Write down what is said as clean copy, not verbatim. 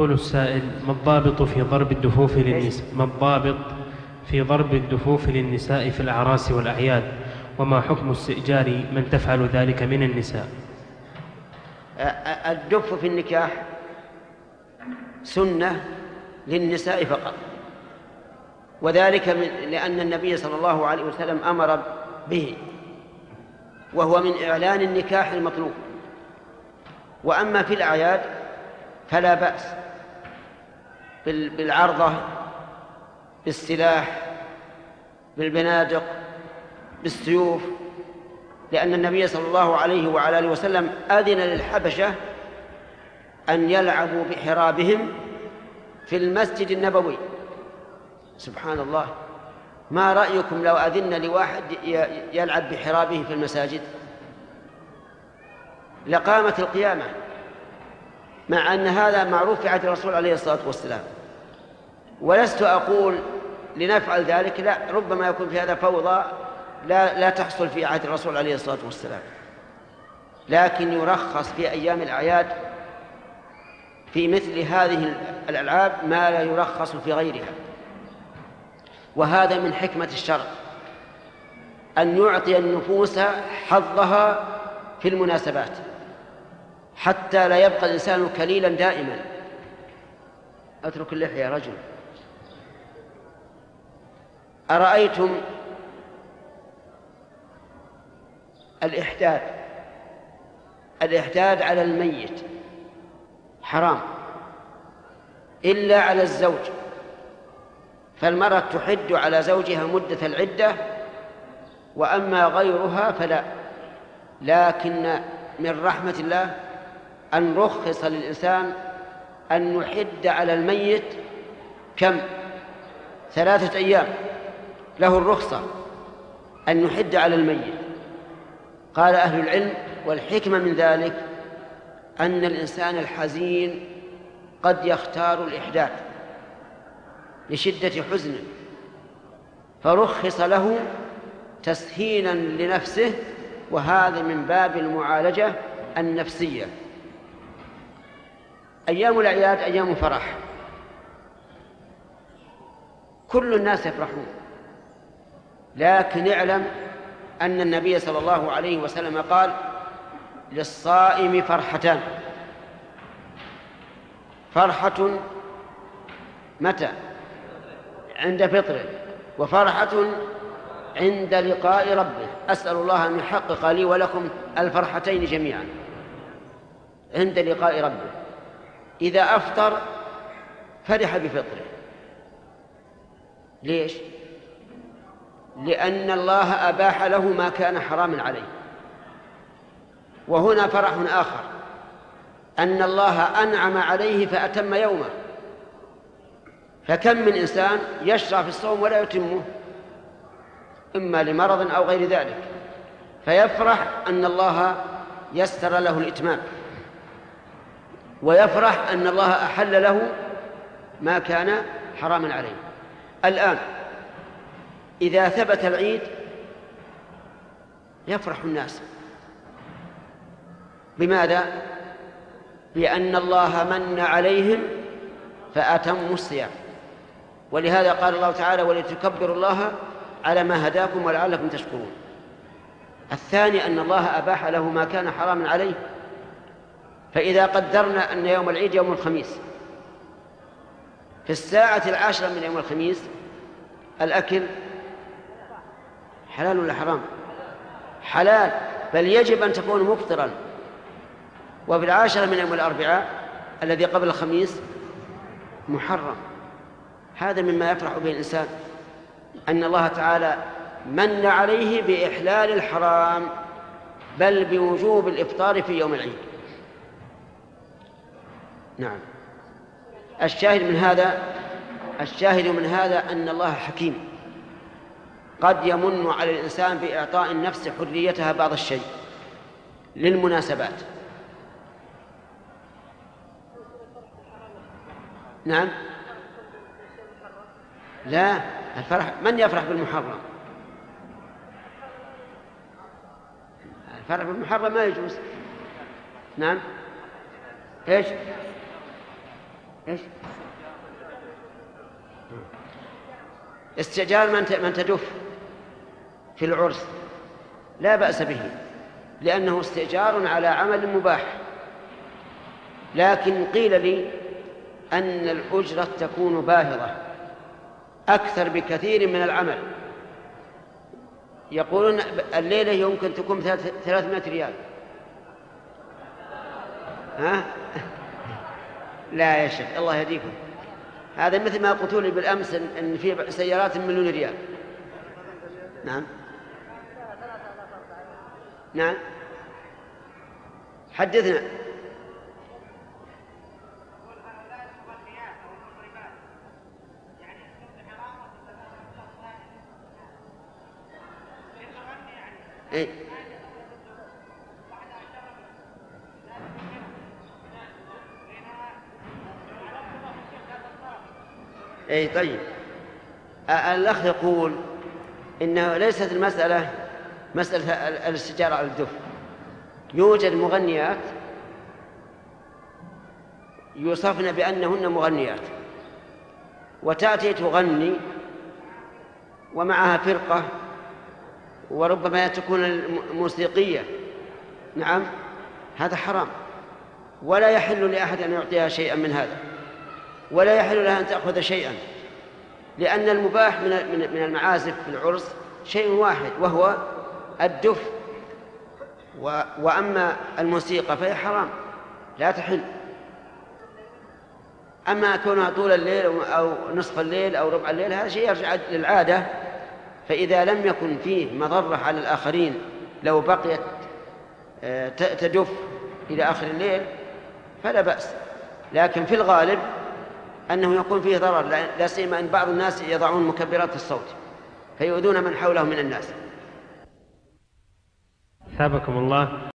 يقول السائل: ما الضابط في ضرب الدفوف للنساء؟ ما الضابط في ضرب الدفوف للنساء في الأعراس والأعياد؟ وما حكم استئجار من تفعل ذلك من النساء؟ الدف في النكاح سنة للنساء فقط، وذلك لأن النبي صلى الله عليه وسلم أمر به، وهو من إعلان النكاح المطلوب. وأما في الأعياد فلا بأس بالعرضة، بالسلاح، بالبنادق، بالسيوف، لأن النبي صلى الله عليه وعلى آله وسلم أذن للحبشة أن يلعبوا بحرابهم في المسجد النبوي. سبحان الله، ما رأيكم لو أذن لواحد يلعب بحرابه في المساجد؟ لقامت القيامة، مع أن هذا معروف في عهد الرسول عليه الصلاة والسلام. ولست أقول لنفعل ذلك، لا، ربما يكون في هذا فوضى لا تحصل في عهد الرسول عليه الصلاة والسلام، لكن يرخص في أيام الأعياد في مثل هذه الألعاب ما لا يرخص في غيرها. وهذا من حكمة الشرع أن يعطي النفوس حظها في المناسبات، حتى لا يبقى الإنسان كليلا دائما. أترك اللحية يا رجل. أرأيتم الإحداد على الميت حرام إلا على الزوج، فالمرأة تحد على زوجها مدة العدة، وأما غيرها فلا. لكن من رحمة الله أن رخص للإنسان أن يحد على الميت كم؟ 3 أيام، له الرخصة أن يحد على الميت. قال أهل العلم: والحكمة من ذلك أن الإنسان الحزين قد يختار الإحداث لشدة حزنه، فرخص له تسهيلا لنفسه، وهذا من باب المعالجة النفسية. أيام الأعياد أيام فرح، كل الناس يفرحون، لكن اعلم أن النبي صلى الله عليه وسلم قال: للصائم فرحتان، فرحة متى؟ عند فطره، وفرحة عند لقاء ربه. أسأل الله أن يحقق لي ولكم الفرحتين جميعا عند لقاء ربه. إذا أفطر فرح بفطره. ليش؟ لأن الله أباح له ما كان حراما عليه. وهنا فرح آخر، أن الله أنعم عليه فأتم يومه. فكم من إنسان يشرع في الصوم ولا يتمه، إما لمرض أو غير ذلك، فيفرح أن الله يسر له الإتمام، ويفرح أن الله أحل له ما كان حراما عليه. الآن إذا ثبت العيد يفرح الناس. بماذا؟ بأن الله من عليهم فأتموا الصيام. ولهذا قال الله تعالى: ولتكبروا الله على ما هداكم ولعلكم تشكرون. الثاني أن الله أباح له ما كان حراما عليه. فإذا قدرنا أن يوم العيد يوم الخميس، في الساعة 10 من يوم الخميس الأكل حلال ولا حرام؟ حلال، بل يجب أن تكون مفطرا. وفي 10 من يوم الأربعاء الذي قبل الخميس محرم. هذا مما يفرح به الإنسان، أن الله تعالى من عليه بإحلال الحرام، بل بوجوب الإفطار في يوم العيد. نعم. الشاهد من هذا أن الله حكيم، قد يمن على الإنسان بإعطاء النفس حريتها بعض الشيء للمناسبات. نعم. لا، الفرح، من يفرح بالمحرم؟ الفرح بالمحرم ما يجوز. نعم. ايش؟ إيش؟ استئجار من تدف في العرس لا بأس به، لأنه استئجار على عمل مباح. لكن قيل لي أن الأجرة تكون باهظة أكثر بكثير من العمل. يقولون الليلة يمكن تكون 300 ريال. ها؟ لا يا شيخ الله يهديكم، هذا مثل ما قلت لي بالأمس أن في سيارات 1,000,000 ريال. نعم نعم حدثنا. إيه؟ أي طيب، الأخ يقول إنه ليست المسألة مسألة الاستئجار على الدف. يوجد مغنيات يوصفن بأنهن مغنيات، وتأتي تغني ومعها فرقة وربما تكون موسيقية. نعم، هذا حرام، ولا يحل لأحد أن يعطيها شيئا من هذا، ولا يحل لها أن تأخذ شيئا، لأن المباح من المعازف في العرس شيء واحد وهو الدف، وأما الموسيقى فهي حرام لا تحل. أما كونها طول الليل أو نصف الليل أو ربع الليل هذا شيء يرجع للعادة، فإذا لم يكن فيه مضرة على الآخرين لو بقيت تدف إلى آخر الليل فلا بأس. لكن في الغالب أنه يكون فيه ضرر، لا سيما أن بعض الناس يضعون مكبرات الصوت فيؤذون من حولهم من الناس. ثابكم الله.